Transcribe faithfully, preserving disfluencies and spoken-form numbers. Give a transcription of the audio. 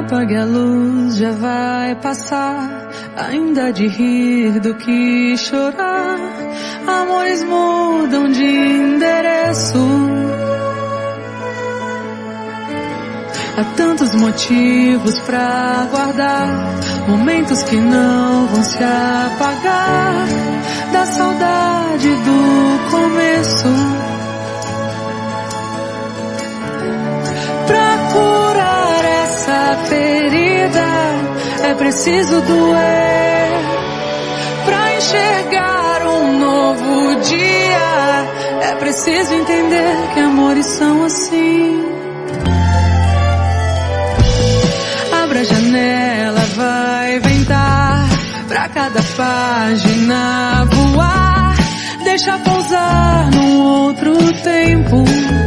Apague a luz, já vai passar. Ainda de rir do que chorar. Amores mudam de endereço. Há tantos motivos pra guardar, momentos que não vão se apagar, da saudade do começo. Pra curar essa ferida é preciso doer. Pra enxergar um novo dia é preciso entender que amores são assim. Abra a janela, vai ventar, pra cada página voar. Deixa pousar num outro tempo.